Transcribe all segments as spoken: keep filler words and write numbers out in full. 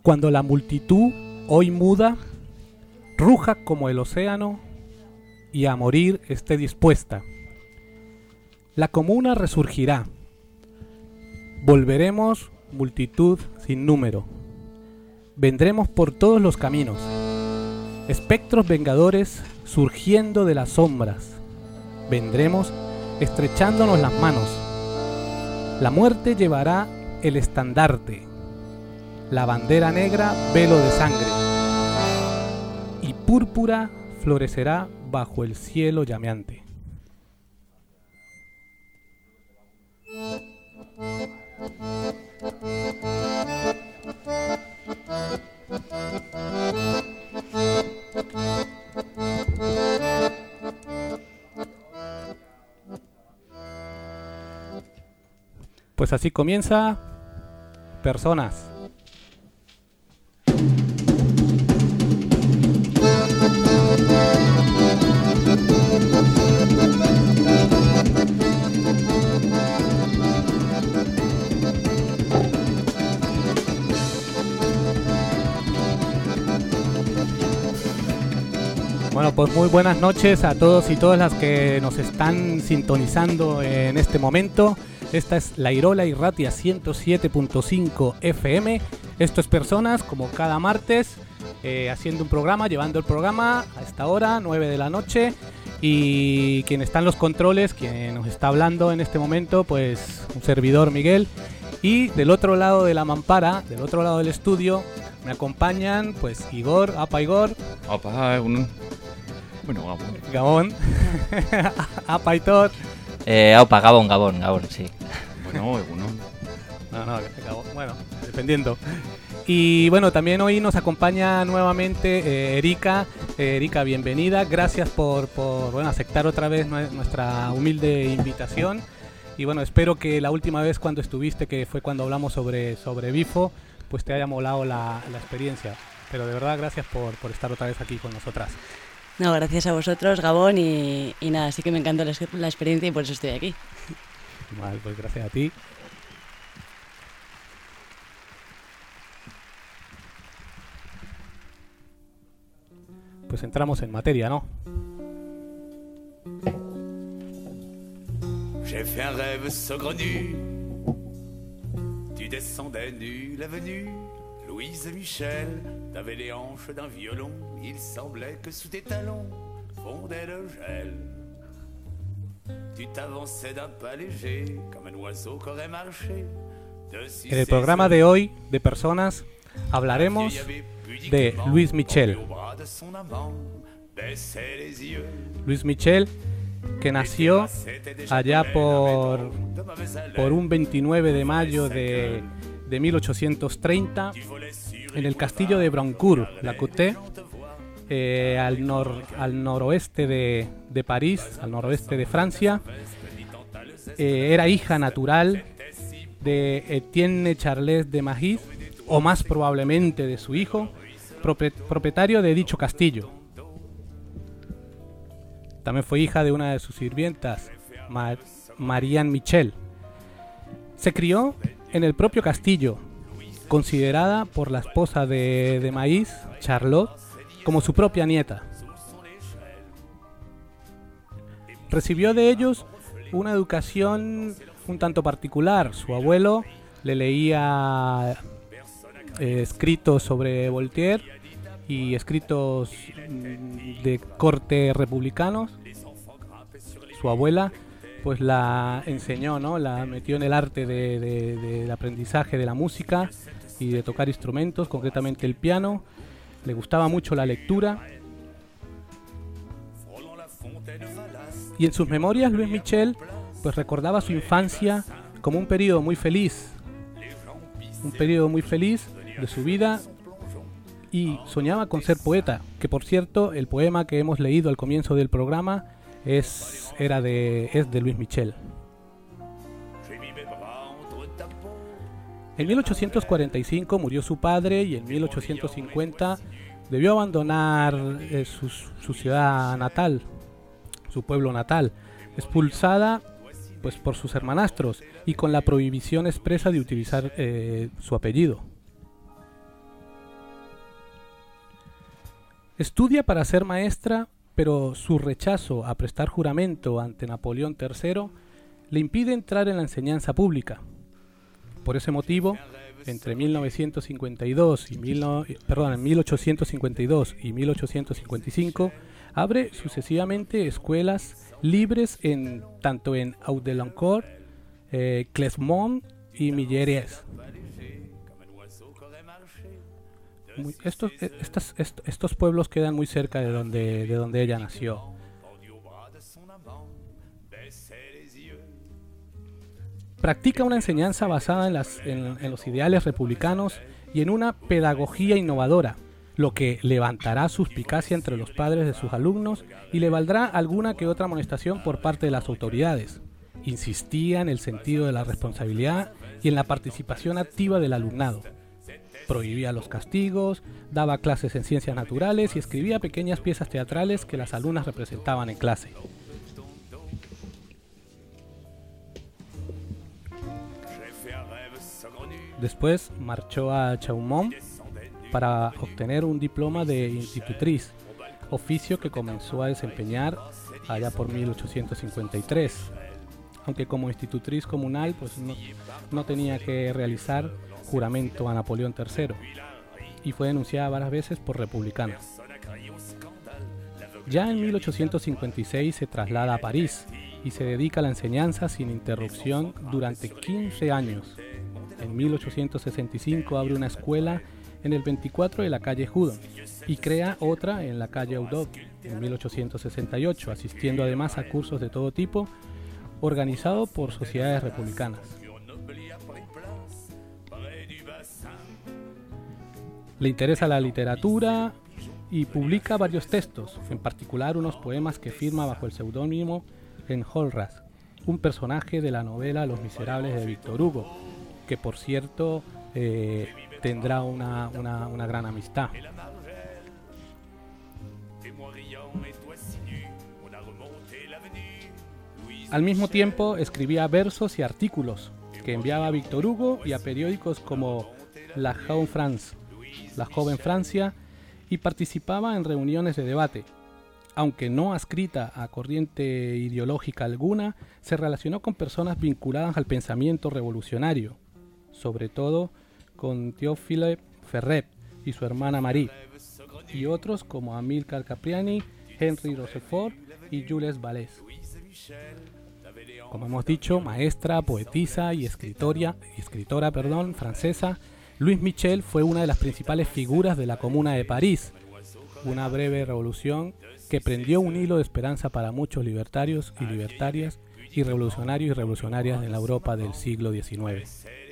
Cuando la multitud, hoy muda, ruja como el océano y a morir esté dispuesta. La comuna resurgirá. Volveremos multitud sin número. Vendremos por todos los caminos. Espectros vengadores surgiendo de las sombras. Vendremos estrechándonos las manos. La muerte llevará el estandarte. La bandera negra, velo de sangre. Y púrpura florecerá bajo el cielo llameante. Pues así comienza Personas. Bueno, pues muy buenas noches a todos y todas las que nos están sintonizando en este momento. Esta es La Irola y Ratia ciento siete punto cinco F M. Esto es Personas, como cada martes, eh, haciendo un programa, llevando el programa a esta hora, nueve de la noche. Y quien está en los controles, quien nos está hablando en este momento, pues un servidor, Miguel. Y del otro lado de la mampara, del otro lado del estudio, me acompañan pues Igor, apa Igor. Apa, un... bueno, Gabón. Gabón. Apa Aitor. Eh, opa, Gabón, Gabón, Gabón, sí. Bueno, uno. No, no, Gabón, bueno, dependiendo. Y bueno, también hoy nos acompaña nuevamente eh, Erika. Eh, Erika, bienvenida. Gracias por, por bueno, aceptar otra vez nuestra humilde invitación. Y bueno, espero que la última vez cuando estuviste, que fue cuando hablamos sobre, sobre Bifo, pues te haya molado la, la experiencia. Pero de verdad, gracias por, por estar otra vez aquí con nosotras. No, gracias a vosotros, Gabón, y, y nada, sí que me encantó la, la experiencia y por eso estoy aquí. Vale, pues gracias a ti. Pues entramos en materia, ¿no? J'ai fait un rêve saugrenu. Tu descendais nu l'avenue. Louise Michel, t'avais les hanches d'un violon. Il semblait que sous tes talons fondait le gel. Tu t'avançais d'un pas léger, comme un oiseau qu'aurait marché. En el programa de hoy, de Personas, hablaremos de Louise Michel. Louise Michel, que nació allá por, por un veintinueve de mayo de, de mil ochocientos treinta en el castillo de Broncourt-la-Côte, eh, al, nor, al noroeste de, de París, al noroeste de Francia. Eh, era hija natural de Etienne Charles de Magis, o más probablemente de su hijo, propietario de dicho castillo. También fue hija de una de sus sirvientas, Mar- Marianne Michel. Se crió en el propio castillo, considerada por la esposa de, de Maïs, Charlotte, como su propia nieta. Recibió de ellos una educación un tanto particular. Su abuelo le leía eh, escritos sobre Voltaire y escritos de corte republicanos. Su abuela pues la enseñó, ¿no? La metió en el arte de, de, de, del aprendizaje de la música y de tocar instrumentos, concretamente el piano. Le gustaba mucho la lectura. Y en sus memorias, Louise Michel pues recordaba su infancia como un periodo muy feliz, un periodo muy feliz de su vida, y soñaba con ser poeta, que por cierto el poema que hemos leído al comienzo del programa es, era de, es de Louise Michel. En mil ochocientos cuarenta y cinco murió su padre y en mil ochocientos cincuenta debió abandonar eh, su, su ciudad natal, su pueblo natal, expulsada pues por sus hermanastros y con la prohibición expresa de utilizar eh, su apellido. Estudia para ser maestra, pero su rechazo a prestar juramento ante Napoleón tercero le impide entrar en la enseñanza pública. Por ese motivo, entre mil novecientos cincuenta y dos y mil, perdón, en mil ochocientos cincuenta y dos y mil ochocientos cincuenta y cinco abre sucesivamente escuelas libres en tanto en Audelancourt, eh, Clermont y Milleries. Muy, estos, estos, estos, estos pueblos quedan muy cerca de donde, de donde ella nació. Practica una enseñanza basada en, las, en, en los ideales republicanos y en una pedagogía innovadora, lo que levantará suspicacia entre los padres de sus alumnos y le valdrá alguna que otra amonestación por parte de las autoridades. Insistía en el sentido de la responsabilidad y en la participación activa del alumnado. Prohibía los castigos, daba clases en ciencias naturales y escribía pequeñas piezas teatrales que las alumnas representaban en clase. Después marchó a Chaumont para obtener un diploma de institutriz, oficio que comenzó a desempeñar allá por mil ochocientos cincuenta y tres. Aunque como institutriz comunal pues no, no tenía que realizar juramento a Napoleón tercero y fue denunciada varias veces por republicanos. Ya en mil ochocientos cincuenta y seis se traslada a París y se dedica a la enseñanza sin interrupción durante quince años. En mil ochocientos sesenta y cinco abre una escuela en el veinticuatro de la calle Houdon y crea otra en la calle Audot en mil ochocientos sesenta y ocho, asistiendo además a cursos de todo tipo organizado por sociedades republicanas. Le interesa la literatura y publica varios textos, en particular unos poemas que firma bajo el seudónimo Enjolras, un personaje de la novela Los Miserables de Víctor Hugo, que por cierto eh, tendrá una, una, una gran amistad. Al mismo tiempo escribía versos y artículos que enviaba a Víctor Hugo y a periódicos como La Jeune France, La Joven Francia, y participaba en reuniones de debate. Aunque no adscrita a corriente ideológica alguna, se relacionó con personas vinculadas al pensamiento revolucionario, sobre todo con Théophile Ferret y su hermana Marie, y otros como Amilcar Capriani, Henri Rochefort y Jules Vallès. Como hemos dicho, maestra, poetisa y escritora, escritora perdón, francesa, Louise Michel fue una de las principales figuras de la Comuna de París, una breve revolución que prendió un hilo de esperanza para muchos libertarios y libertarias y revolucionarios y revolucionarias en la Europa del siglo diecinueve.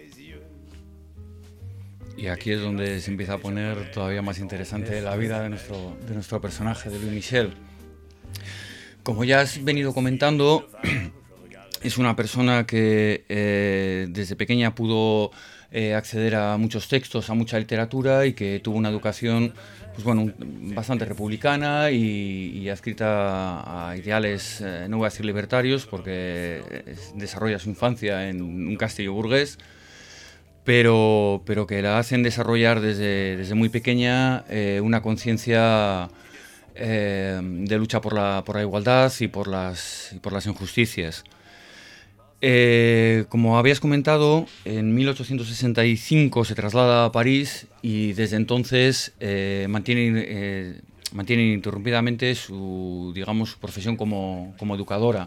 Y aquí es donde se empieza a poner todavía más interesante la vida de nuestro, de nuestro personaje, de Louise Michel. Como ya has venido comentando, es una persona que eh, desde pequeña pudo eh, acceder a muchos textos, a mucha literatura y que tuvo una educación pues bueno, bastante republicana y, y adscrita a ideales, eh, no voy a decir libertarios, porque desarrolla su infancia en un castillo burgués, pero, pero que la hacen desarrollar desde, desde muy pequeña eh, una conciencia eh, de lucha por la, por la igualdad y por las, y por las injusticias. Eh, como habías comentado, en mil ochocientos sesenta y cinco se traslada a París y desde entonces eh, mantiene, eh, mantiene ininterrumpidamente su, digamos, su profesión como, como educadora.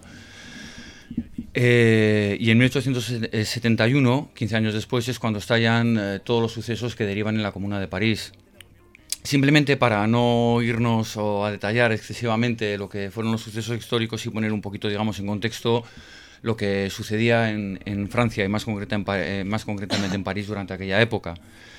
Eh, y en mil ochocientos setenta y uno, quince años después, es cuando estallan eh, todos los sucesos que derivan en la Comuna de París. Simplemente para no irnos o a detallar excesivamente lo que fueron los sucesos históricos y poner un poquito, digamos, en contexto lo que sucedía en, en Francia y más, concreta en, eh, más concretamente en París durante aquella época.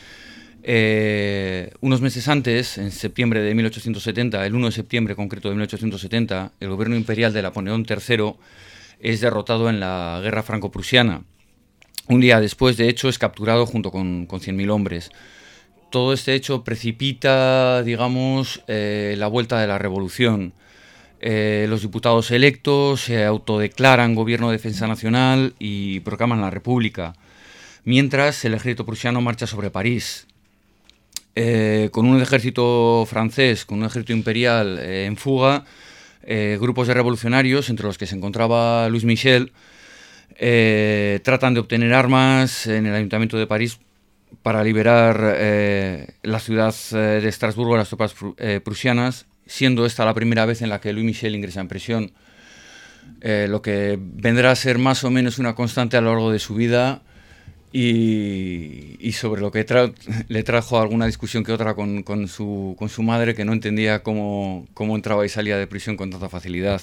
Eh, unos meses antes, en septiembre de mil ochocientos setenta, el uno de septiembre concreto de mil ochocientos setenta, el gobierno imperial de Napoleón tercero es derrotado en la guerra franco-prusiana. Un día después, de hecho, es capturado junto con, con cien mil hombres. Todo este hecho precipita, digamos, eh, la vuelta de la revolución. Eh, los diputados electos se autodeclaran gobierno de defensa nacional y proclaman la república, mientras el ejército prusiano marcha sobre París. eh, con un ejército francés, con un ejército imperial eh, en fuga, eh, grupos de revolucionarios, entre los que se encontraba Louis Michel, eh, tratan de obtener armas en el Ayuntamiento de París para liberar eh, la ciudad eh, de Estrasburgo a las tropas eh, prusianas, siendo esta la primera vez en la que Louis Michel ingresa en prisión, eh, lo que vendrá a ser más o menos una constante a lo largo de su vida y, y sobre lo que tra le trajo alguna discusión que otra con, con, su, con su madre, que no entendía cómo, cómo entraba y salía de prisión con tanta facilidad.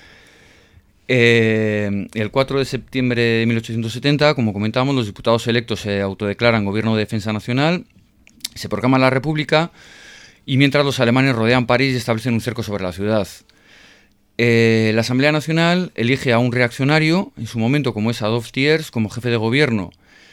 Eh, el cuatro de septiembre de mil ochocientos setenta, como comentábamos, los diputados electos se autodeclaran Gobierno de Defensa Nacional, se proclama la República, y mientras los alemanes rodean París y establecen un cerco sobre la ciudad. Eh, la Asamblea Nacional elige a un reaccionario, en su momento como es Adolphe Thiers, como jefe de gobierno.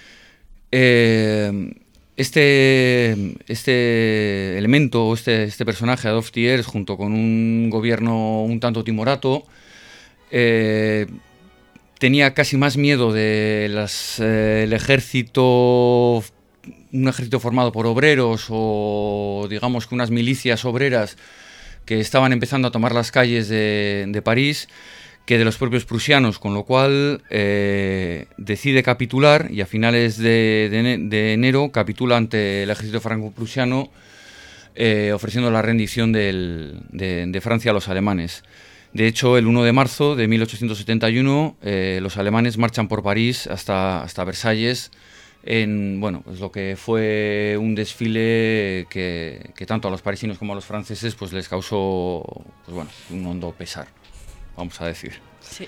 Eh, este, este elemento, este, este personaje, Adolphe Thiers, junto con un gobierno un tanto timorato, eh, tenía casi más miedo del eh, ejército, un ejército formado por obreros o digamos que unas milicias obreras que estaban empezando a tomar las calles de, de París, que de los propios prusianos, con lo cual eh, decide capitular y a finales de, de, de enero capitula ante el ejército franco-prusiano, eh, ofreciendo la rendición del, de, de Francia a los alemanes. De hecho, el uno de marzo de mil ochocientos setenta y uno eh, los alemanes marchan por París hasta, hasta Versalles, en bueno, pues lo que fue un desfile que, que tanto a los parisinos como a los franceses pues les causó pues bueno, un hondo pesar, vamos a decir. Sí.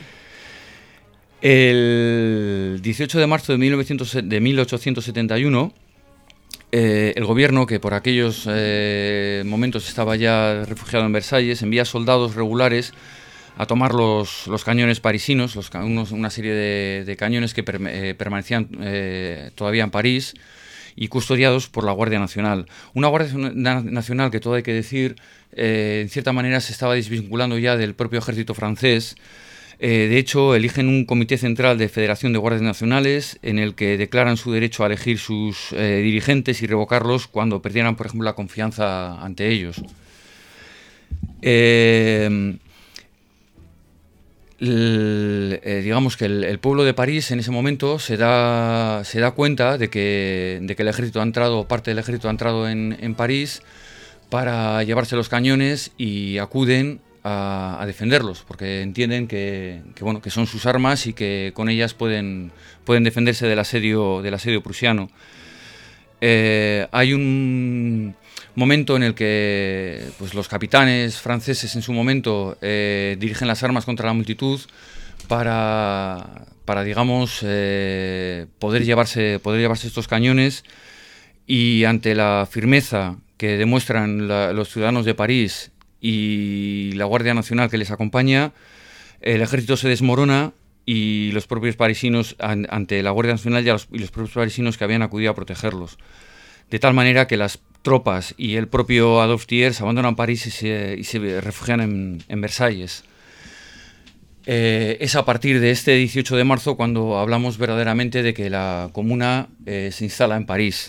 El dieciocho de marzo de, mil ochocientos setenta y uno, eh, el gobierno, que por aquellos eh, momentos estaba ya refugiado en Versalles, envía soldados regulares a tomar los, los cañones parisinos, los, unos, una serie de, de cañones que per, eh, permanecían eh, todavía en París y custodiados por la Guardia Nacional. Una Guardia Nacional que, todo hay que decir, eh, en cierta manera se estaba desvinculando ya del propio ejército francés. Eh, de hecho, eligen un comité central de Federación de Guardias Nacionales en el que declaran su derecho a elegir sus eh, dirigentes y revocarlos cuando perdieran, por ejemplo, la confianza ante ellos. Eh... El, eh, digamos que el, el pueblo de París en ese momento se da, se da cuenta de que, de que el ejército ha entrado, parte del ejército ha entrado en, en París para llevarse los cañones y acuden a, a defenderlos, porque entienden que, que, bueno, que son sus armas y que con ellas pueden, pueden defenderse del asedio, del asedio prusiano. Eh, hay un momento en el que pues, los capitanes franceses en su momento eh, dirigen las armas contra la multitud para, para digamos, eh, poder, llevarse, poder llevarse estos cañones, y ante la firmeza que demuestran la, los ciudadanos de París y la Guardia Nacional que les acompaña, el ejército se desmorona y los propios parisinos, an, ante la Guardia Nacional y los, y los propios parisinos que habían acudido a protegerlos. De tal manera que las tropas y el propio Adolphe Thiers abandonan París y se, y se refugian en, en Versalles. Eh, es a partir de este dieciocho de marzo cuando hablamos verdaderamente de que la comuna eh, se instala en París.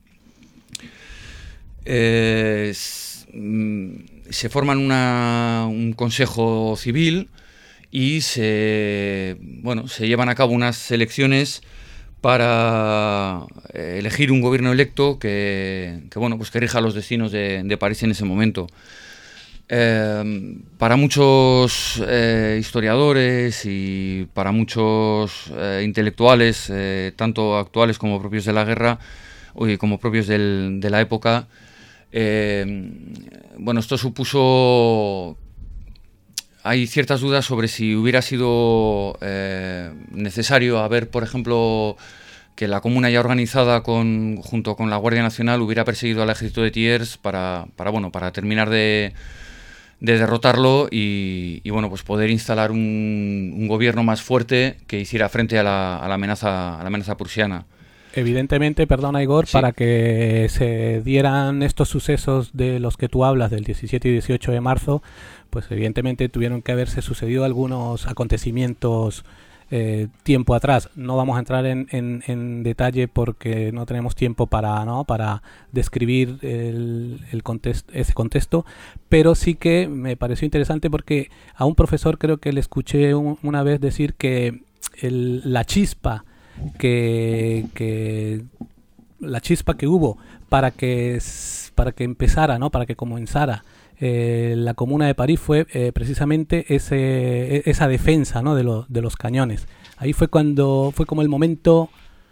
Eh, se forman una, un consejo civil y se, bueno, se llevan a cabo unas elecciones para eh, elegir un gobierno electo que, que, bueno, pues que rija los destinos de, de París en ese momento. Eh, para muchos eh, historiadores y para muchos eh, intelectuales, eh, tanto actuales como propios de la guerra, y como propios del, de la época, eh, bueno, esto supuso... Hay ciertas dudas sobre si hubiera sido eh, necesario haber, por ejemplo, que la comuna ya organizada con, junto con la Guardia Nacional hubiera perseguido al ejército de Thiers para, para, bueno, para terminar de, de derrotarlo y, y bueno, pues poder instalar un, un gobierno más fuerte que hiciera frente a la, a la amenaza, a la amenaza prusiana. Evidentemente, perdona Igor, sí. Para que se dieran estos sucesos de los que tú hablas, del diecisiete y dieciocho de marzo, pues evidentemente tuvieron que haberse sucedido algunos acontecimientos eh, tiempo atrás. No vamos a entrar en, en, en detalle porque no tenemos tiempo para, ¿no? para describir el, el contexto, ese contexto, pero sí que me pareció interesante porque a un profesor creo que le escuché un, una vez decir que el, la chispa que, que la chispa que hubo para que para que empezara, ¿no? para que comenzara Eh, la Comuna de París fue eh, precisamente ese, esa defensa, ¿no? de, lo, de los cañones. Ahí fue cuando fue como el momento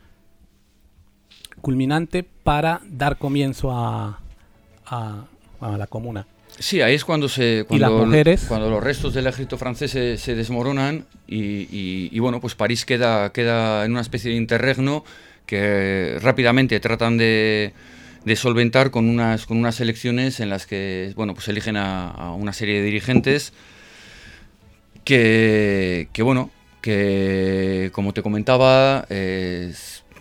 culminante para dar comienzo a, a, a la Comuna. Sí, ahí es cuando se cuando, ¿Y las mujeres? cuando los restos del ejército francés se, se desmoronan y, y, y bueno, pues París queda, queda en una especie de interregno que rápidamente tratan de de solventar con unas con unas elecciones en las que bueno pues eligen a, a una serie de dirigentes que, que bueno que como te comentaba eh,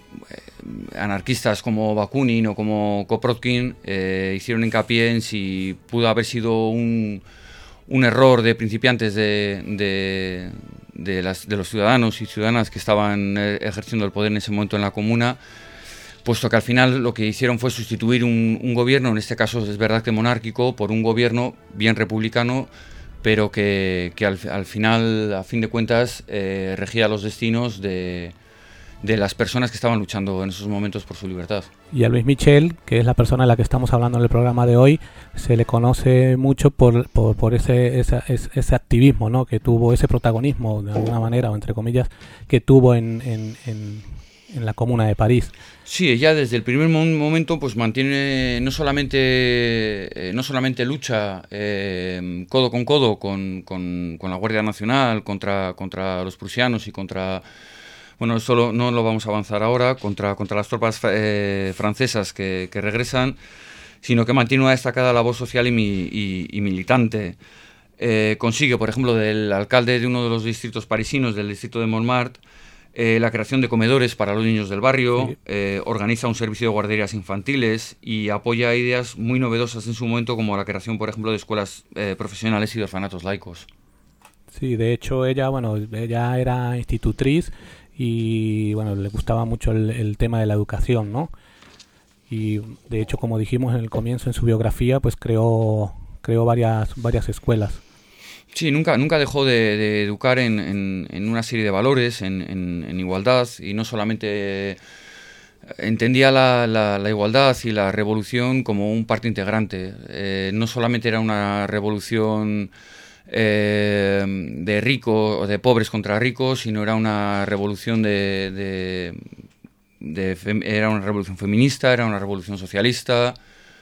anarquistas como Bakunin o como Kropotkin eh, hicieron hincapié en si pudo haber sido un, un error de principiantes de, de, de, las, de los ciudadanos y ciudadanas que estaban ejerciendo el poder en ese momento en la Comuna, puesto que al final lo que hicieron fue sustituir un, un gobierno, en este caso es verdad que monárquico, por un gobierno bien republicano, pero que, que al, al final, a fin de cuentas, eh, regía los destinos de, de las personas que estaban luchando en esos momentos por su libertad. Y a Louis Michel, que es la persona a la que estamos hablando en el programa de hoy, se le conoce mucho por, por, por ese, ese, ese activismo, ¿no? que tuvo, ese protagonismo, de alguna manera, o entre comillas, que tuvo en, en, en, en la Comuna de París. Sí, ella desde el primer momento pues mantiene no solamente eh, no solamente lucha eh, codo con codo con, con, con la Guardia Nacional contra, contra los prusianos y contra, bueno, eso lo, no lo vamos a avanzar ahora, contra, contra las tropas eh, francesas que, que regresan, sino que mantiene una destacada labor social y, y, y militante. Eh, consigue, por ejemplo, del alcalde de uno de los distritos parisinos, del distrito de Montmartre, Eh, la creación de comedores para los niños del barrio, sí. eh, organiza un servicio de guarderías infantiles y apoya ideas muy novedosas en su momento, como la creación, por ejemplo, de escuelas eh, profesionales y de orfanatos laicos. Sí, de hecho ella, bueno, ella era institutriz y bueno, le gustaba mucho el, el tema de la educación, ¿no? Y de hecho, como dijimos en el comienzo, en su biografía, pues creó, creó varias, varias escuelas. Sí, nunca, nunca dejó de, de educar en, en, en una serie de valores, en, en, en igualdad, y no solamente entendía la, la, la igualdad y la revolución como un parte integrante. Eh, no solamente era una revolución eh, de ricos o de pobres contra ricos, sino era una revolución de, de, de fem, era una revolución feminista, era una revolución socialista,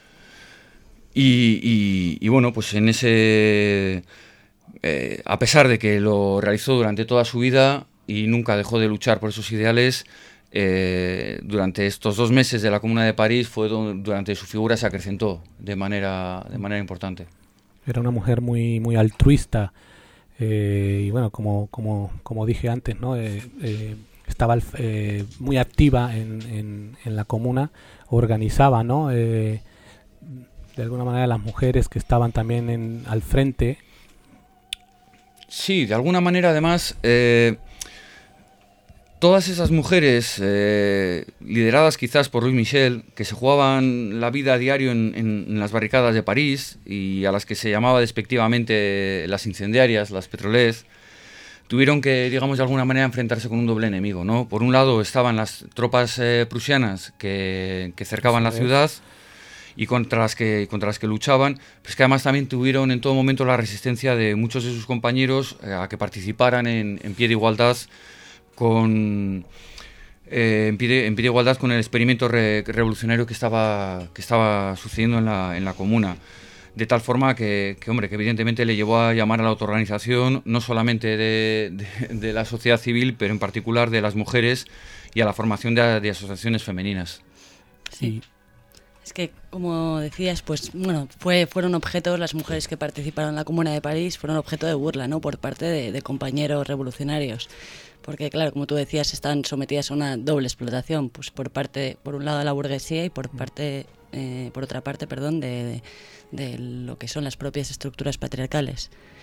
y, y, y bueno, pues en ese Eh, a pesar de que lo realizó durante toda su vida y nunca dejó de luchar por esos ideales, eh, durante estos dos meses de la Comuna de París fue donde durante su figura se acrecentó de manera, de manera importante. Era una mujer muy, muy altruista eh, y bueno, como, como, como dije antes, ¿no? Eh, eh, estaba eh, muy activa en, en, en la Comuna, organizaba, ¿no? Eh, de alguna manera las mujeres que estaban también en, al frente. Sí, de alguna manera además eh, todas esas mujeres eh, lideradas quizás por Louis Michel, que se jugaban la vida a diario en, en, en las barricadas de París y a las que se llamaba despectivamente las incendiarias, las petrolés, tuvieron que, digamos, de alguna manera enfrentarse con un doble enemigo, ¿no? Por un lado estaban las tropas eh, prusianas que, que cercaban la ciudad y contra las que contra las que luchaban, pues que además también tuvieron en todo momento la resistencia de muchos de sus compañeros eh, a que participaran en, en pie de igualdad con eh, en, pie de, en pie de igualdad con el experimento re, revolucionario que estaba que estaba sucediendo en la en la Comuna, de tal forma que, que hombre que evidentemente le llevó a llamar a la autoorganización no solamente de, de, de la sociedad civil, pero en particular de las mujeres y a la formación de, de asociaciones femeninas. Sí. Es que, como decías, pues bueno, fue, fueron objetos, las mujeres que participaron en la Comuna de París fueron objeto de burla, ¿no? Por parte de, de compañeros revolucionarios. Porque, claro, como tú decías, están sometidas a una doble explotación, pues por parte, por un lado de la burguesía y por parte, eh, por otra parte, perdón, de, de, de lo que son las propias estructuras patriarcales.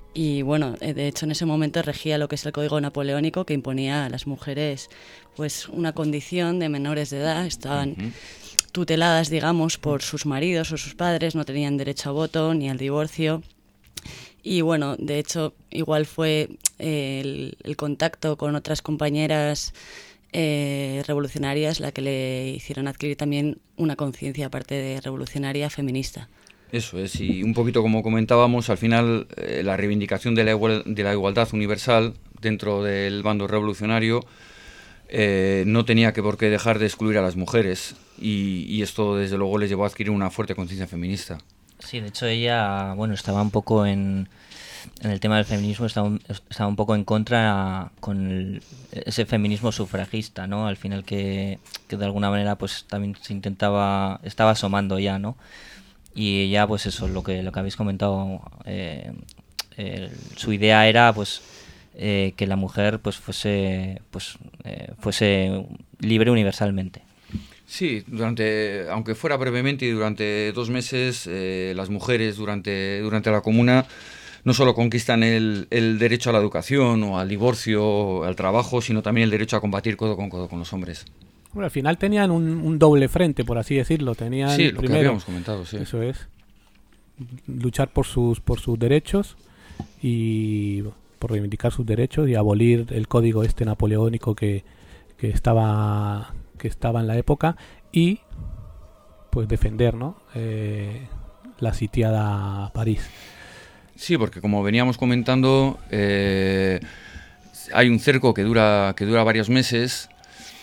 Y bueno, de hecho en ese momento regía lo que es el Código Napoleónico, que imponía a las mujeres pues una condición de menores de edad, estaban uh-huh. tuteladas, digamos, por sus maridos o sus padres, no tenían derecho a voto ni al divorcio. Y bueno, de hecho, igual fue eh, el, el contacto con otras compañeras eh, revolucionarias la que le hicieron adquirir también una conciencia, aparte de revolucionaria, feminista. Eso es, y un poquito como comentábamos, al final eh, la reivindicación de la, igual, de la igualdad universal dentro del bando revolucionario eh, no tenía que por qué dejar de excluir a las mujeres, y, y esto desde luego les llevó a adquirir una fuerte conciencia feminista. Sí, de hecho ella, bueno, estaba un poco en, en el tema del feminismo, estaba, estaba un poco en contra con el, ese feminismo sufragista, ¿no? Al final que, que de alguna manera pues también se intentaba, estaba asomando ya, ¿no? Y ya pues eso, lo que lo que habéis comentado, eh, eh, su idea era pues eh, que la mujer pues fuese pues eh, fuese libre universalmente. Sí, durante, aunque fuera brevemente y durante dos meses, eh, las mujeres durante, durante la Comuna no solo conquistan el, el derecho a la educación o al divorcio o al trabajo, sino también el derecho a combatir codo con codo con los hombres. Bueno, al final tenían un, un doble frente, por así decirlo. Tenían sí, lo primero, que habíamos comentado, sí. Eso es, luchar por sus, por sus derechos y por reivindicar sus derechos y abolir el código este napoleónico que, que estaba... que estaba en la época, y pues defender, ¿no? eh, la sitiada París. Sí, porque como veníamos comentando, eh, hay un cerco que dura que dura varios meses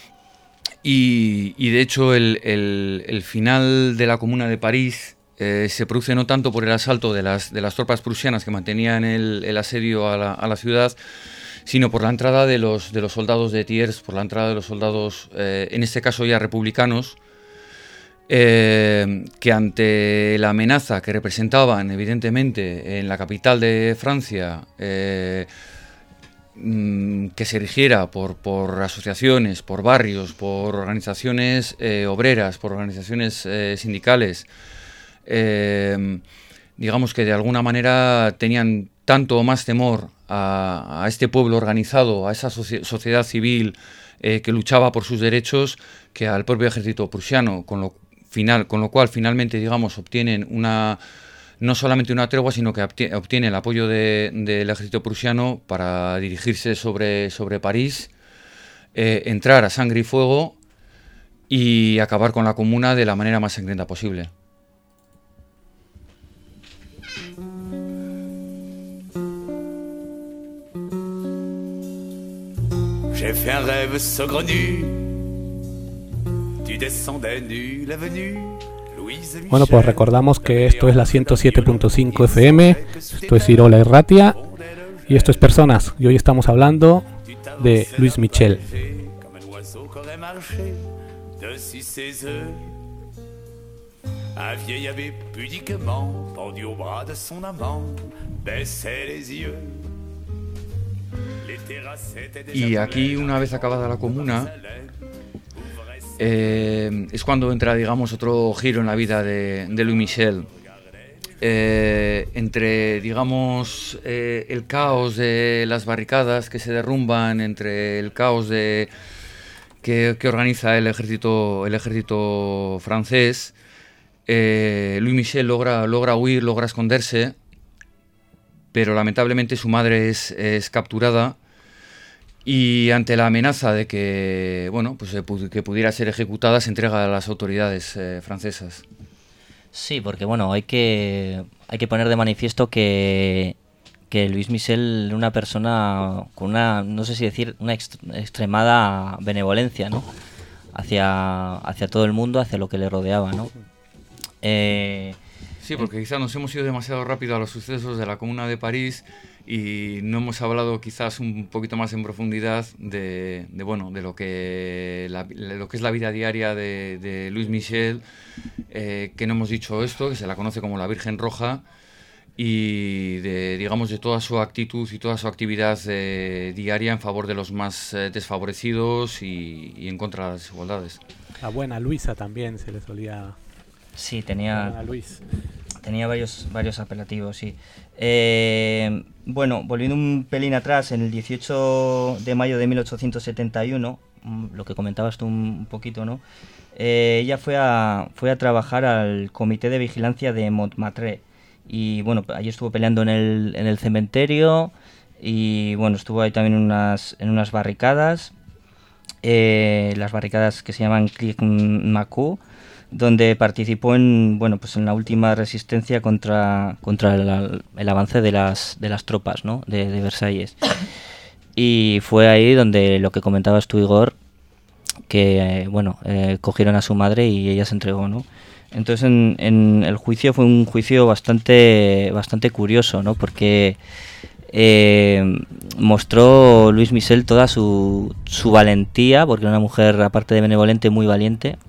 y, y de hecho el, el, el final de la Comuna de París eh, se produce no tanto por el asalto de las, de las tropas prusianas que mantenían el, el asedio a la, a la ciudad, sino por la entrada de los, de los soldados de Thiers, por la entrada de los soldados, eh, en este caso ya republicanos, eh, que ante la amenaza que representaban, evidentemente, en la capital de Francia, eh, mmm, que se erigiera por, por asociaciones, por barrios, por organizaciones eh, obreras, por organizaciones eh, sindicales, eh, digamos que de alguna manera tenían tanto o más temor a, a este pueblo organizado, a esa soci- sociedad civil eh, que luchaba por sus derechos, que al propio ejército prusiano, con lo, final, con lo cual finalmente, digamos, obtienen una no solamente una tregua, sino que obtiene el apoyo de, del ejército prusiano para dirigirse sobre, sobre París, eh, entrar a sangre y fuego y acabar con la Comuna de la manera más sangrienta posible. J'ai fait un rêve saugrenu. Tu descendais nu l'avenue. Bueno, pues recordamos que esto es la ciento siete punto cinco F M, esto es Irola Irratia y esto es Personas, y hoy estamos hablando de Louis Michel. Un vieil abbé pudiquement pendu au bras de son amant baissait les yeux. Y aquí, una vez acabada la Comuna, eh, es cuando entra, digamos, otro giro en la vida de, de Louis Michel. Eh, entre, digamos, eh, el caos de las barricadas que se derrumban, entre el caos de que, que organiza el ejército, el ejército francés, eh, Louis Michel logra, logra huir, logra esconderse, pero lamentablemente su madre es, es capturada. Y ante la amenaza de que, bueno, pues que pudiera ser ejecutada, se entrega a las autoridades eh, francesas. Sí, porque bueno, hay que hay que poner de manifiesto que que Louis Michel era una persona con una, no sé si decir, una ext- extremada benevolencia, ¿no? Hacia hacia todo el mundo, hacia lo que le rodeaba, ¿no? Eh, sí, porque quizás nos hemos ido demasiado rápido a los sucesos de la Comuna de París y no hemos hablado quizás un poquito más en profundidad de, de bueno de lo que la, lo que es la vida diaria de, de Louis Michel, eh, que no hemos dicho esto, que se la conoce como la Virgen Roja, y de, digamos, de toda su actitud y toda su actividad eh, diaria en favor de los más eh, desfavorecidos y, y en contra de las desigualdades. La buena Luisa también se le solía... Sí, tenía, Luis. tenía varios, varios apelativos, sí. Eh, bueno, volviendo un pelín atrás, en el dieciocho de mayo de mil ochocientos setenta y uno, lo que comentabas tú un poquito, ¿no? Eh, ella fue a, fue a trabajar al Comité de Vigilancia de Montmartre y bueno, allí estuvo peleando en el, en el cementerio y bueno, estuvo ahí también en unas, en unas barricadas, eh, las barricadas que se llaman Clicmacourt, donde participó en bueno pues en la última resistencia contra contra el, el avance de las de las tropas, ¿no? de, de Versalles. Y fue ahí donde lo que comentabas tú, Igor, que eh, bueno eh, cogieron a su madre y ella se entregó, ¿no? Entonces en, en el juicio fue un juicio bastante bastante curioso, ¿no? Porque eh, mostró Louise Michel toda su su valentía, porque era una mujer, aparte de benevolente, muy valiente.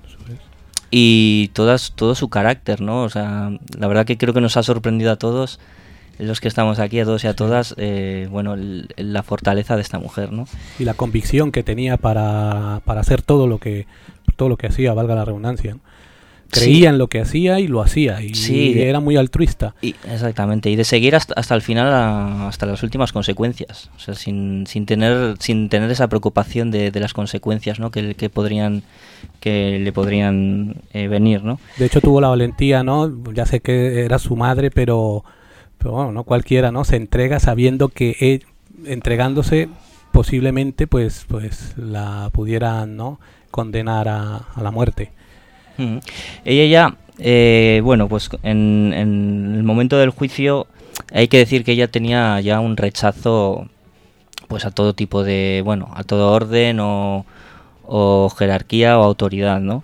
Y todas, todo su carácter, ¿no? O sea, la verdad que creo que nos ha sorprendido a todos, los que estamos aquí, a todos y a todas, eh, bueno, el, la fortaleza de esta mujer, ¿no? Y la convicción que tenía para, para hacer todo lo que todo lo que hacía, valga la redundancia, ¿no? Creía sí. en lo que hacía y lo hacía, y, sí, y era muy altruista. Y, exactamente, y de seguir hasta, hasta el final, a, hasta las últimas consecuencias, o sea, sin, sin tener sin tener esa preocupación de, de las consecuencias, ¿no? que, que podrían que le podrían eh, venir, ¿no? De hecho tuvo la valentía, ¿no? Ya sé que era su madre, pero, pero bueno, no cualquiera, ¿no? Se entrega sabiendo que él, entregándose posiblemente pues pues la pudieran, ¿no? condenar a, a la muerte. Mm. Ella ya, eh, bueno, pues en, en el momento del juicio hay que decir que ella tenía ya un rechazo pues a todo tipo de, bueno, a todo orden o, o jerarquía o autoridad, ¿no?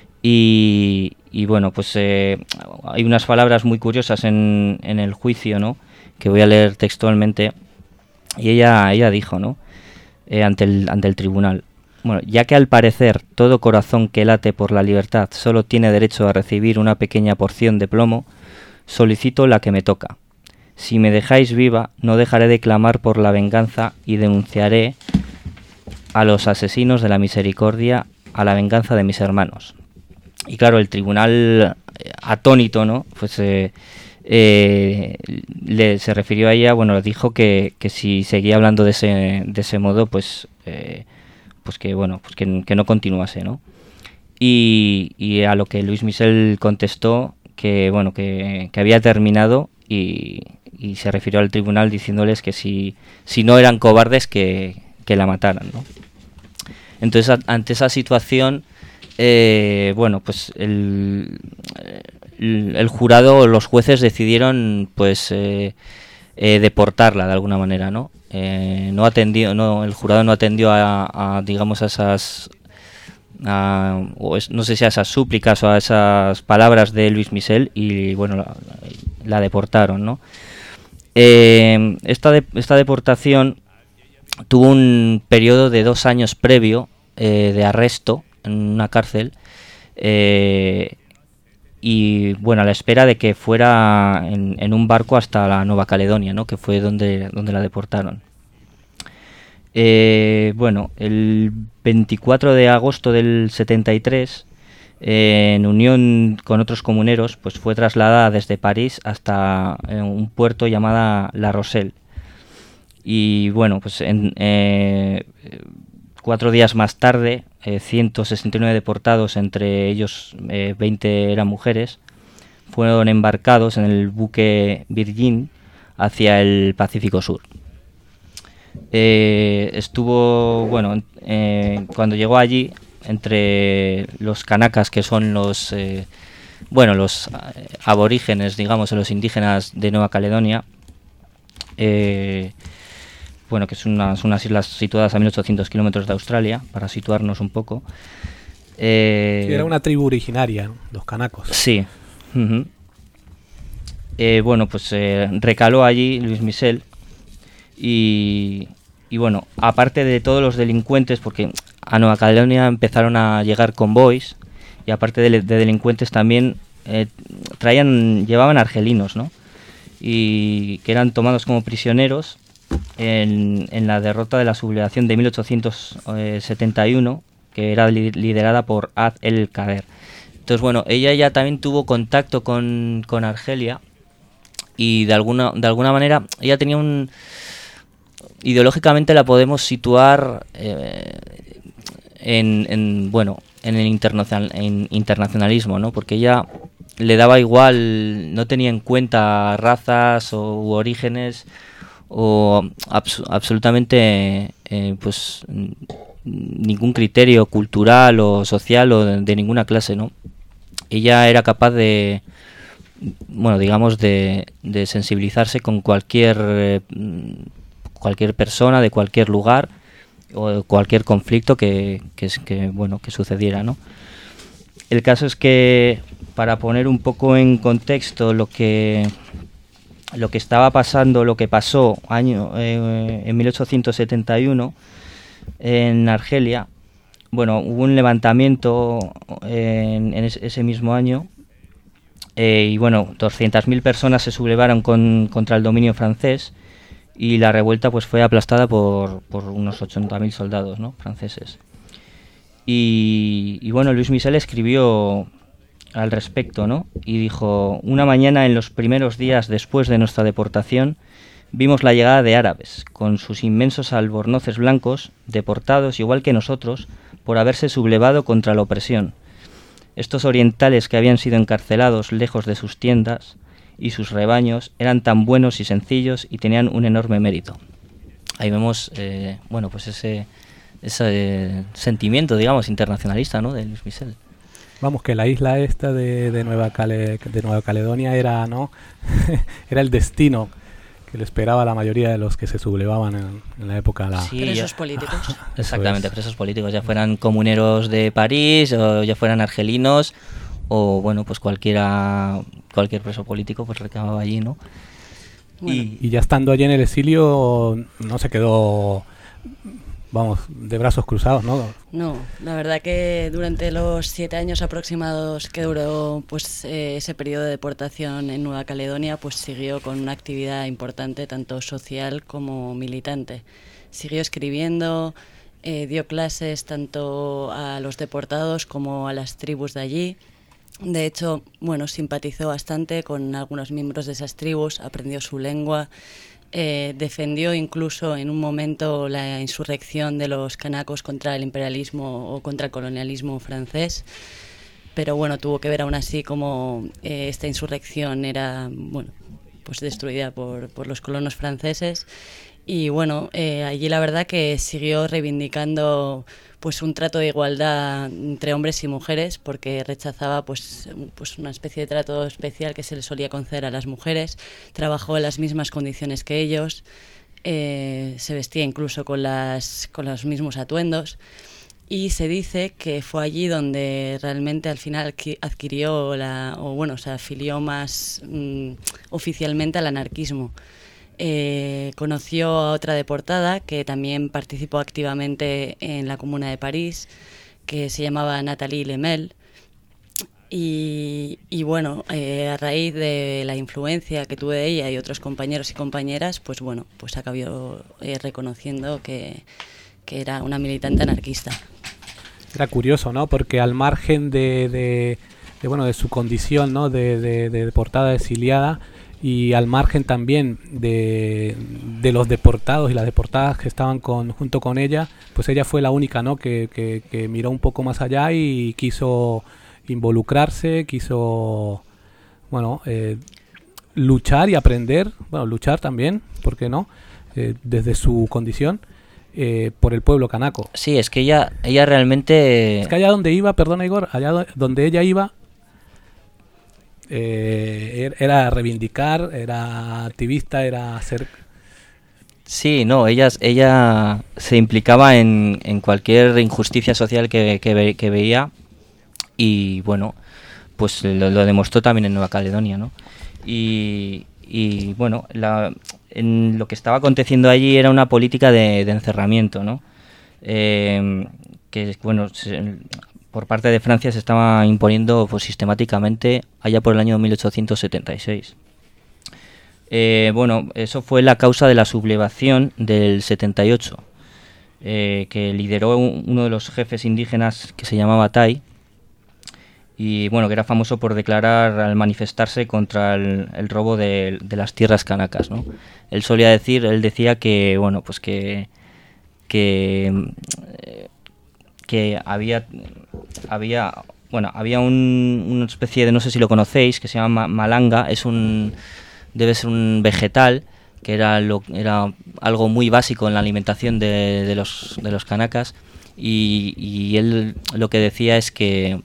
Y, y bueno, pues eh, hay unas palabras muy curiosas en, en el juicio, ¿no? Que voy a leer textualmente. Y ella, ella dijo, ¿no? Eh, ante el, ante el tribunal. Bueno, ya que al parecer todo corazón que late por la libertad solo tiene derecho a recibir una pequeña porción de plomo, solicito la que me toca. Si me dejáis viva, no dejaré de clamar por la venganza y denunciaré a los asesinos de la misericordia, a la venganza de mis hermanos. Y claro, el tribunal, eh, atónito, ¿no? Pues eh, eh, le, se refirió a ella, bueno, dijo que, que si seguía hablando de ese, de ese modo, pues... Eh, pues que bueno, pues que, que no continuase, ¿no? Y, y a lo que Louise Michel contestó que bueno, que, que había terminado y, y se refirió al tribunal diciéndoles que si, si no eran cobardes que, que la mataran, ¿no? Entonces a, ante esa situación, eh, bueno, pues el, el, el jurado, los jueces decidieron pues eh, eh, deportarla de alguna manera, ¿no? Eh, no atendió, no, el jurado no atendió a, a digamos, a esas, a, o es, no sé si a esas súplicas o a esas palabras de Louise Michel y, bueno, la, la deportaron, ¿no? Eh, esta, de, esta deportación tuvo un periodo de dos años previo eh, de arresto en una cárcel eh, y, bueno, a la espera de que fuera en, en un barco hasta la Nueva Caledonia, ¿no? Que fue donde, donde la deportaron. Eh, bueno, el veinticuatro de agosto del setenta y tres, eh, en unión con otros comuneros, pues fue trasladada desde París hasta eh, un puerto llamado La Rochelle. Y bueno, pues en, eh, cuatro días más tarde, eh, ciento sesenta y nueve deportados, entre ellos eh, veinte eran mujeres, fueron embarcados en el buque Virgin hacia el Pacífico Sur. Eh, estuvo, bueno, eh, cuando llegó allí, entre los kanacas, que son los, eh, bueno, los eh, aborígenes, digamos, los indígenas de Nueva Caledonia, eh, bueno, que son unas, unas islas situadas a mil ochocientos kilómetros de Australia, para situarnos un poco. Eh, sí, era una tribu originaria, ¿no? Los kanakos. Sí. Uh-huh. Eh, bueno, pues eh, recaló allí Louise Michel y, y bueno, aparte de todos los delincuentes, porque a Nueva Caledonia empezaron a llegar convoys y aparte de, de delincuentes también eh, traían, llevaban argelinos, ¿no? Y que eran tomados como prisioneros en, en la derrota de la sublevación de mil ochocientos setenta y uno, que era li- liderada por Abd el-Kader. Entonces, bueno, ella ya también tuvo contacto con, con Argelia y de alguna, de alguna manera ella tenía un... Ideológicamente la podemos situar eh, en, en, bueno, en el internacional, en internacionalismo, ¿no? Porque ella le daba igual, no tenía en cuenta razas o u orígenes o abs- absolutamente eh, pues ningún criterio cultural o social o de, de ninguna clase, ¿no? Ella era capaz de, bueno, digamos, de, de sensibilizarse con cualquier eh, cualquier persona de cualquier lugar o cualquier conflicto que, que, que bueno que sucediera, ¿no? El caso es que, para poner un poco en contexto lo que lo que estaba pasando, lo que pasó año eh, en mil ochocientos setenta y uno en Argelia, bueno, hubo un levantamiento en, en ese mismo año eh, y bueno, doscientas mil personas se sublevaron con, contra el dominio francés y la revuelta pues fue aplastada por, por unos ochenta mil soldados, ¿no?, franceses. Y, y bueno, Louis Michel escribió al respecto, ¿no? Y dijo: una mañana en los primeros días después de nuestra deportación vimos la llegada de árabes, con sus inmensos albornoces blancos, deportados igual que nosotros por haberse sublevado contra la opresión. Estos orientales que habían sido encarcelados lejos de sus tiendas y sus rebaños eran tan buenos y sencillos y tenían un enorme mérito. Ahí vemos, eh, bueno, pues ese, ese eh, sentimiento, digamos, internacionalista, ¿no?, de Louis Michel. Vamos, que la isla esta de, de, Nueva, Cale, de Nueva Caledonia era, ¿no? era el destino que le esperaba a la mayoría de los que se sublevaban en, en la época. La... Sí, presos ya, políticos. Exactamente, presos políticos, ya fueran comuneros de París o ya fueran argelinos o, bueno, pues cualquiera cualquier preso político pues recababa allí, ¿no? Bueno. Y, y ya estando allí en el exilio no se quedó, vamos, de brazos cruzados, ¿no? No, la verdad que durante los siete años aproximados que duró pues eh, ese periodo de deportación en Nueva Caledonia, pues siguió con una actividad importante tanto social como militante. Siguió escribiendo, eh, dio clases tanto a los deportados como a las tribus de allí. De hecho, bueno, simpatizó bastante con algunos miembros de esas tribus, aprendió su lengua. Eh, defendió incluso en un momento la insurrección de los canacos contra el imperialismo o contra el colonialismo francés, pero bueno, tuvo que ver aún así como eh, esta insurrección era, bueno, pues destruida por, por los colonos franceses. Y bueno, eh, allí la verdad que siguió reivindicando pues un trato de igualdad entre hombres y mujeres, porque rechazaba pues, pues una especie de trato especial que se le solía conceder a las mujeres. Trabajó en las mismas condiciones que ellos, eh, se vestía incluso con, las, con los mismos atuendos, y se dice que fue allí donde realmente al final adquirió la, o bueno, se afilió más mm, oficialmente al anarquismo. Eh, conoció a otra deportada que también participó activamente en la Comuna de París, que se llamaba Nathalie Lemel, y, y bueno, eh, a raíz de la influencia que tuve de ella y otros compañeros y compañeras, pues bueno, pues acabó eh, reconociendo que, que era una militante anarquista. Era curioso, ¿no? Porque al margen de, de, de bueno, de su condición, ¿no?, de, de, de deportada exiliada, y al margen también de, de los deportados y las deportadas que estaban con, junto con ella, pues ella fue la única, ¿no?, que, que, que miró un poco más allá y quiso involucrarse, quiso, bueno, eh, luchar y aprender, bueno, luchar también, ¿por qué no?, eh, desde su condición, eh, por el pueblo canaco. Sí, es que ella, ella realmente... Es que allá donde iba, perdona Igor, allá do- donde ella iba, Eh, era reivindicar, era activista, era hacer... Sí, no, ella, ella se implicaba en, en cualquier injusticia social que, que, ve, que veía y bueno, pues lo, lo demostró también en Nueva Caledonia, ¿no? Y, y bueno, la, en lo que estaba aconteciendo allí era una política de, de encerramiento, ¿no? Eh, que bueno... Se, por parte de Francia se estaba imponiendo pues sistemáticamente allá por el año mil ochocientos setenta y seis. Eh, bueno, eso fue la causa de la sublevación del setenta y ocho, eh, que lideró un, uno de los jefes indígenas que se llamaba Tai, y bueno, que era famoso por declarar al manifestarse contra el, el robo de, de las tierras canacas, ¿no? Él solía decir, él decía que, bueno, pues que que, que había había bueno, había un, una especie de, no sé si lo conocéis, que se llama malanga, es un debe ser un vegetal que era lo, era algo muy básico en la alimentación de, de los de los canacas, y, y él lo que decía es que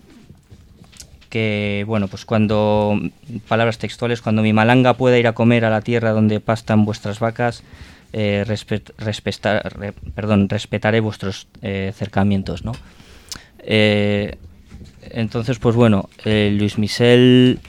que bueno, pues cuando, palabras textuales, cuando mi malanga pueda ir a comer a la tierra donde pastan vuestras vacas, eh, respet, respetar, re, perdón, respetaré vuestros eh, cercamientos, ¿no? Eh, entonces, pues bueno, eh, Louis Michel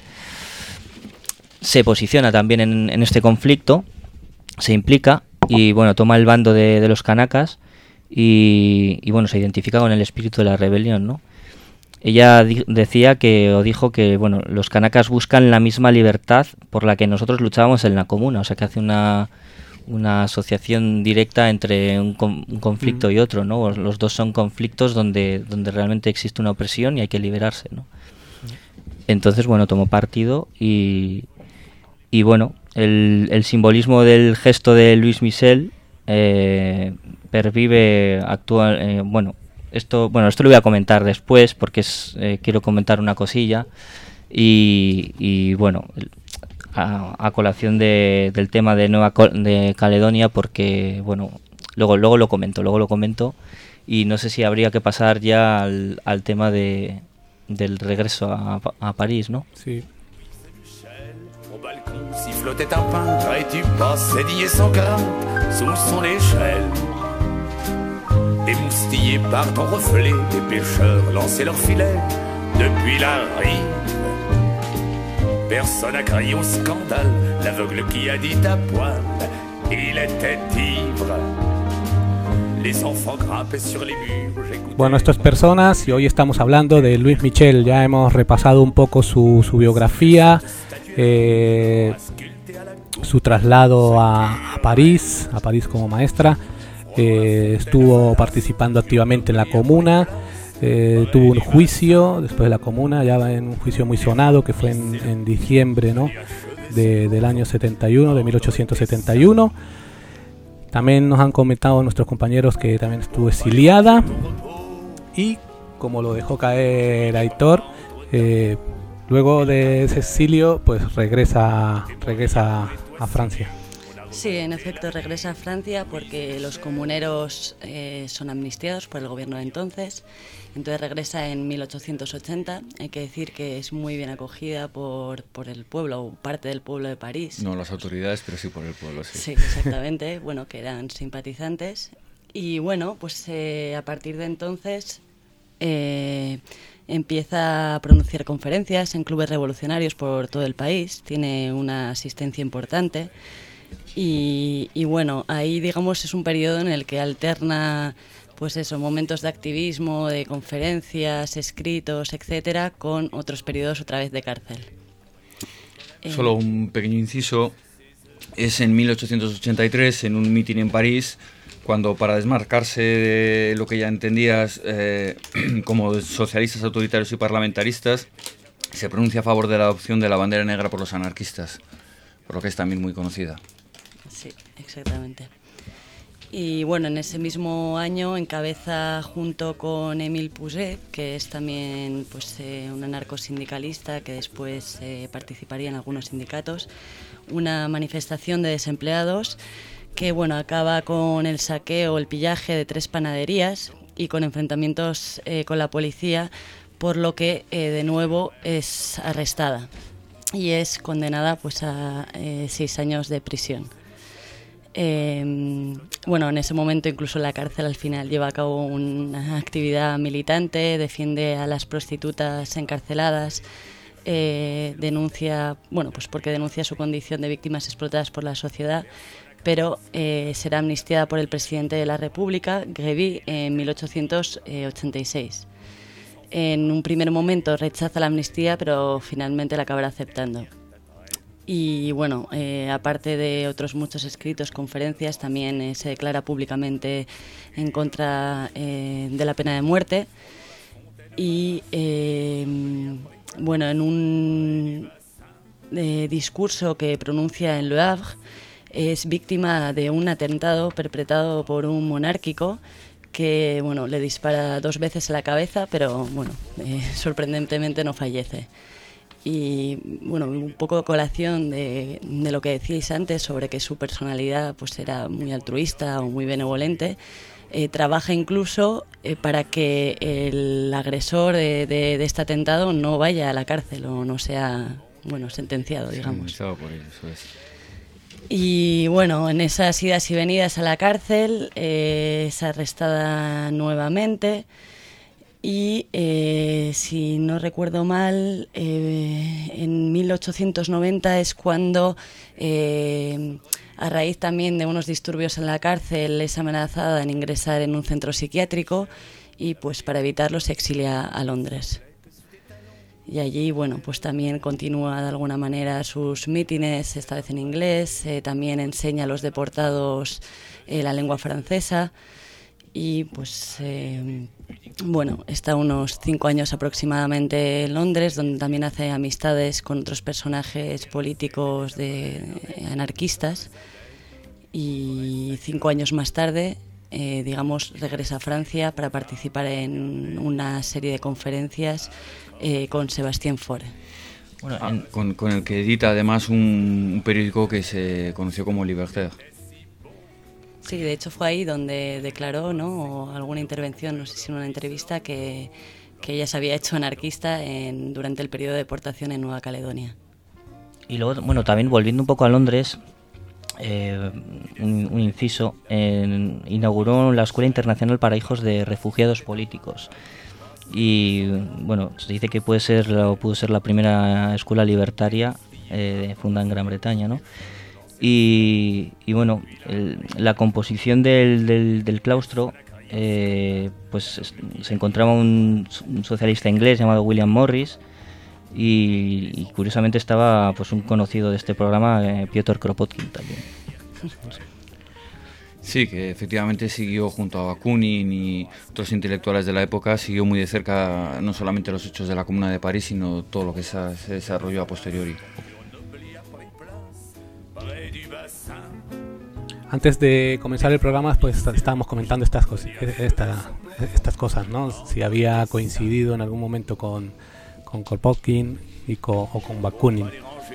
se posiciona también en, en este conflicto, se implica y bueno, toma el bando de, de los canacas y, y bueno, se identifica con el espíritu de la rebelión, ¿no? Ella di- decía que, o dijo que, bueno, los canacas buscan la misma libertad por la que nosotros luchábamos en la comuna, o sea que hace una, una asociación directa entre un, con- un conflicto mm. y otro, ¿no? Los dos son conflictos donde, donde realmente existe una opresión y hay que liberarse, ¿no? Entonces, bueno, tomó partido y, y bueno, el, el simbolismo del gesto de Louis Michel eh, pervive actual, eh, bueno, Esto, bueno, esto lo voy a comentar después porque es, eh, quiero comentar una cosilla y, y bueno, a, a colación de, del tema de Nueva Col- de Caledonia, porque bueno, luego luego lo comento, luego lo comento y no sé si habría que pasar ya al, al tema de del regreso a, a París, ¿no? Sí. Au balcon, s'y flottait un peintre et tu passais dié sans crainte sous son échelle. Émoustillé par ton reflet, les pêcheurs lançaient leurs filets depuis la rive. Personne n'a crié au scandale, l'aveugle qui a dit à poil, il était ivre. Les enfants grimpaient sur les murs, j'écoutais... Bueno, esto es Personas y hoy estamos hablando de Louis Michel. Ya hemos repasado un poco su, su biografía, eh, su traslado a, a París, a París como maestra. Eh, estuvo participando activamente en la comuna, eh, tuvo un juicio después de la comuna, ya en un juicio muy sonado que fue en, en diciembre, ¿no? de, del año setenta y uno, de mil ochocientos setenta y uno. También nos han comentado nuestros compañeros que también estuvo exiliada y, como lo dejó caer Aitor, eh, luego de ese exilio pues regresa, regresa a Francia. Sí, en efecto, regresa a Francia porque los comuneros eh, son amnistiados por el gobierno de entonces. Entonces regresa en mil ochocientos ochenta. Hay que decir que es muy bien acogida por, por el pueblo, o parte del pueblo de París. No las autoridades, pero sí por el pueblo, sí. Sí, exactamente. Bueno, que eran simpatizantes. Y bueno, pues eh, a partir de entonces eh, empieza a pronunciar conferencias en clubes revolucionarios por todo el país. Tiene una asistencia importante. Y, y bueno, ahí digamos es un periodo en el que alterna pues eso, momentos de activismo, de conferencias, escritos, etcétera, con otros periodos otra vez de cárcel. Solo un pequeño inciso, es en mil ochocientos ochenta y tres, en un mitin en París, cuando para desmarcarse de lo que ya entendías eh, como socialistas, autoritarios y parlamentaristas, se pronuncia a favor de la adopción de la bandera negra por los anarquistas, por lo que es también muy conocida. Sí, exactamente. Y bueno, en ese mismo año encabeza junto con Émile Pouget, que es también pues, eh, un anarcosindicalista que después eh, participaría en algunos sindicatos, una manifestación de desempleados que bueno, acaba con el saqueo, el pillaje de tres panaderías y con enfrentamientos eh, con la policía, por lo que eh, de nuevo es arrestada y es condenada pues, a eh, seis años de prisión. Eh, bueno, en ese momento incluso la cárcel al final lleva a cabo una actividad militante, defiende a las prostitutas encarceladas, eh, denuncia, bueno, pues porque denuncia su condición de víctimas explotadas por la sociedad, pero eh, será amnistiada por el presidente de la República, Grévy, en mil ochocientos ochenta y seis. En un primer momento rechaza la amnistía, pero finalmente la acabará aceptando. Y bueno, eh, aparte de otros muchos escritos, conferencias, también eh, se declara públicamente en contra eh, de la pena de muerte. Y eh, bueno, en un eh, discurso que pronuncia en Le Havre, es víctima de un atentado perpetrado por un monárquico que, bueno, le dispara dos veces en la cabeza, pero, bueno, eh, sorprendentemente no fallece. Y, bueno, un poco de colación de, de lo que decíais antes sobre que su personalidad pues era muy altruista o muy benevolente, eh, trabaja incluso eh, para que el agresor de, de, de este atentado no vaya a la cárcel o no sea, bueno, sentenciado, digamos. Sí, por eso es. Y bueno, en esas idas y venidas a la cárcel eh, es arrestada nuevamente y, eh, si no recuerdo mal, eh, en mil ochocientos noventa es cuando, eh, a raíz también de unos disturbios en la cárcel, es amenazada en ingresar en un centro psiquiátrico y pues para evitarlo se exilia a Londres. Y allí, bueno, pues también continúa de alguna manera sus mítines, esta vez en inglés, eh, también enseña a los deportados eh, la lengua francesa y, pues, eh, bueno, está unos cinco años aproximadamente en Londres, donde también hace amistades con otros personajes políticos de, de anarquistas y cinco años más tarde, eh, digamos, regresa a Francia para participar en una serie de conferencias Eh, con Sebastián Faure. Bueno, ah, con, con el que edita además un, un periódico que se conoció como Libertaire. Sí, de hecho fue ahí donde declaró, ¿no?, o alguna intervención, no sé si en una entrevista, que, que ella se había hecho anarquista en, durante el periodo de deportación en Nueva Caledonia. Y luego, bueno, también volviendo un poco a Londres, eh, un, un inciso, en, inauguró la Escuela Internacional para Hijos de Refugiados Políticos. Y bueno, se dice que puede ser o pudo ser la primera escuela libertaria eh, fundada en Gran Bretaña, ¿no? Y, y bueno, el, la composición del, del, del claustro, eh, pues se encontraba un, un socialista inglés llamado William Morris y, y curiosamente estaba pues un conocido de este programa, eh, Piotr Kropotkin también. Sí, que efectivamente siguió junto a Bakunin y otros intelectuales de la época, siguió muy de cerca no solamente los hechos de la Comuna de París, sino todo lo que se, se desarrolló a posteriori. Antes de comenzar el programa, pues estábamos comentando estas cosas, esta, estas cosas, ¿no? Si había coincidido en algún momento con, con Kropotkin y con, o con Bakunin.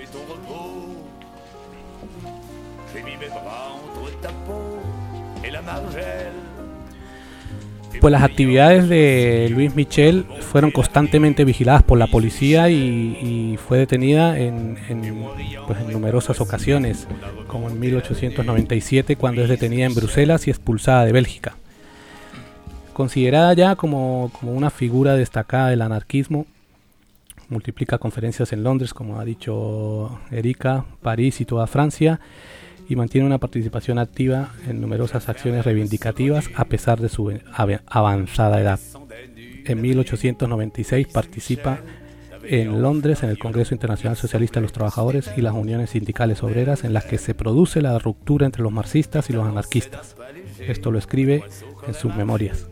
Pues las actividades de Louise Michel fueron constantemente vigiladas por la policía y, y fue detenida en, en, pues en numerosas ocasiones, como en mil ochocientos noventa y siete, cuando es detenida en Bruselas y expulsada de Bélgica. Considerada ya como, como una figura destacada del anarquismo, multiplica conferencias en Londres, como ha dicho Erika, París y toda Francia, y mantiene una participación activa en numerosas acciones reivindicativas a pesar de su avanzada edad. En mil ochocientos noventa y seis participa en Londres en el Congreso Internacional Socialista de los Trabajadores y las uniones sindicales obreras, en las que se produce la ruptura entre los marxistas y los anarquistas. Esto lo escribe en sus memorias.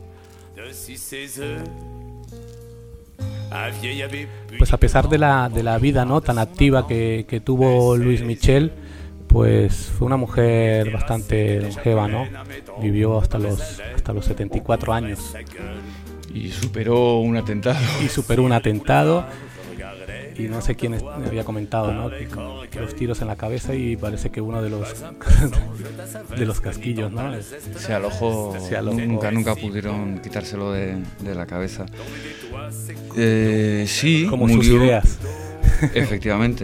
Pues a pesar de la, de la vida, ¿no?, tan activa que, que tuvo Louise Michel, pues fue una mujer bastante longeva, ¿no? Vivió hasta los hasta los setenta y cuatro años. Y superó un atentado. Y superó un atentado. Y no sé quién me había comentado, ¿no?, que, que los tiros en la cabeza y parece que uno de los de los casquillos, ¿no? Se alojó, Se alojó. Nunca, nunca pudieron quitárselo de, de la cabeza. Eh, sí, como murió, sus ideas. Efectivamente.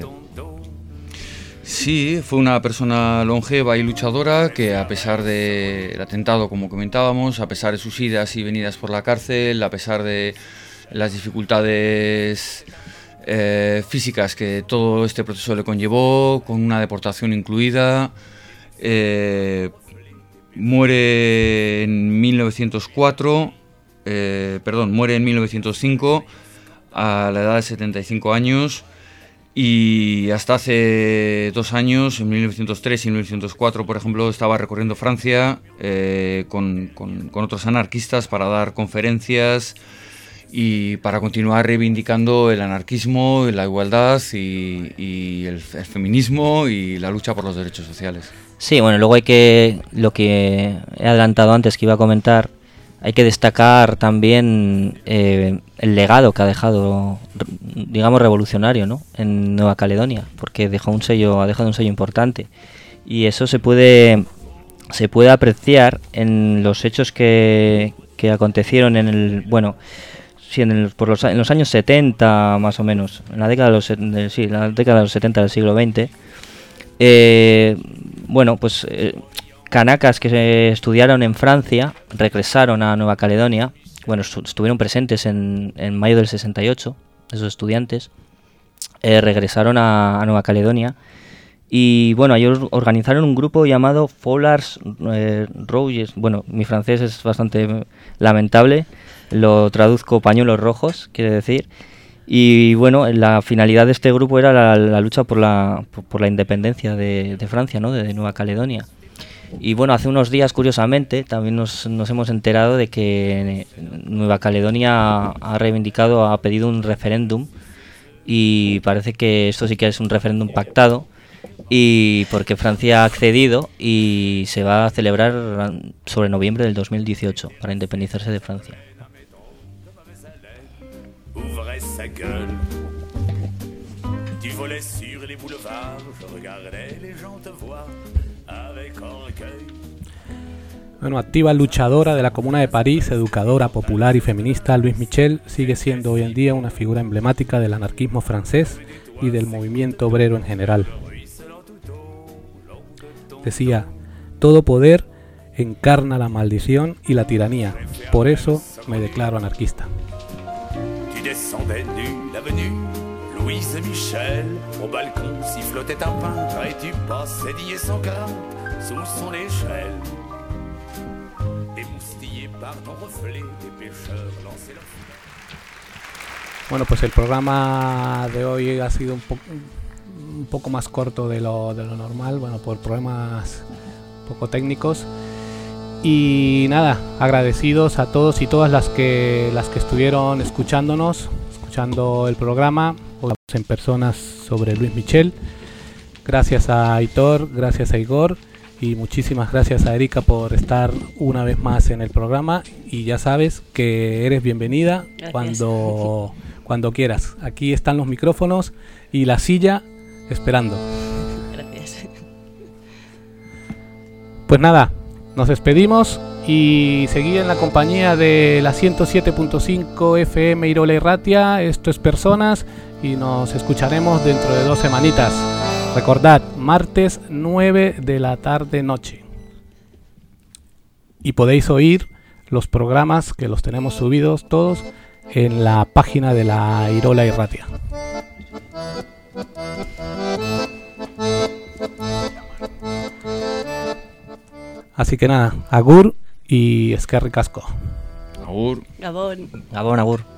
Sí, fue una persona longeva y luchadora que, a pesar del atentado, como comentábamos, a pesar de sus idas y venidas por la cárcel, a pesar de las dificultades eh, físicas que todo este proceso le conllevó, con una deportación incluida, eh, muere en mil novecientos cuatro, eh, perdón, muere en mil novecientos cinco a la edad de setenta y cinco años. Y hasta hace dos años, en mil novecientos tres y mil novecientos cuatro, por ejemplo, estaba recorriendo Francia eh, con, con, con otros anarquistas para dar conferencias y para continuar reivindicando el anarquismo, la igualdad y, y el, el feminismo y la lucha por los derechos sociales. Sí, bueno, luego hay que, lo que he adelantado antes que iba a comentar, hay que destacar también eh, el legado que ha dejado, digamos, revolucionario, ¿no?, en Nueva Caledonia, porque dejó un sello, ha dejado un sello importante, y eso se puede se puede apreciar en los hechos que, que acontecieron en el, bueno, sí, en, el, por los, en los años setenta más o menos, en la década de los, de, sí, la década de los setenta del siglo veinte. Eh, bueno, pues eh, canacas que se estudiaron en Francia regresaron a Nueva Caledonia. Bueno, estu- estuvieron presentes en, en mayo del sesenta y ocho, esos estudiantes eh, regresaron a, a Nueva Caledonia. Y bueno, ellos organizaron un grupo llamado Folars eh, Rouges. Bueno, mi francés es bastante lamentable, lo traduzco pañuelos rojos, quiere decir. Y bueno, la finalidad de este grupo era la, la lucha por la, por, por la independencia de, de Francia, ¿no?, de, de Nueva Caledonia. Y bueno, hace unos días, curiosamente, también nos, nos hemos enterado de que Nueva Caledonia ha reivindicado, ha pedido un referéndum, y parece que esto sí que es un referéndum pactado, y porque Francia ha accedido y se va a celebrar sobre noviembre del dos mil dieciocho para independizarse de Francia. Bueno, activa luchadora de la Comuna de París, educadora popular y feminista, Louise Michel sigue siendo hoy en día una figura emblemática del anarquismo francés y del movimiento obrero en general. Decía, todo poder encarna la maldición y la tiranía, por eso me declaro anarquista. Tu descendais nu l'avenue, Louise Michel, au balcon sifflotait un peintre et tu passais dié sans crainte sous son échelle. Émoustillé par ton reflet, les pêcheurs lançaient leur filet. Bueno, pues el programa de hoy ha sido un poco un poco más corto de lo, de lo normal, bueno, por problemas un poco técnicos. Y nada, agradecidos a todos y todas las que las que estuvieron escuchándonos, escuchando el programa en personas sobre Louise Michel. Gracias a Aitor, gracias a Igor y muchísimas gracias a Erika por estar una vez más en el programa. Y ya sabes que eres bienvenida gracias. cuando cuando quieras. Aquí están los micrófonos y la silla esperando. Gracias. Pues nada, nos despedimos y seguí en la compañía de la ciento siete punto cinco F M Irola y Ratia. Esto es Personas y nos escucharemos dentro de dos semanitas. Recordad, martes nueve de la tarde noche. Y podéis oír los programas que los tenemos subidos todos en la página de la Irola y Ratia. Así que nada, agur y eskerrik asko. Agur. Gabón. Gabón, agur.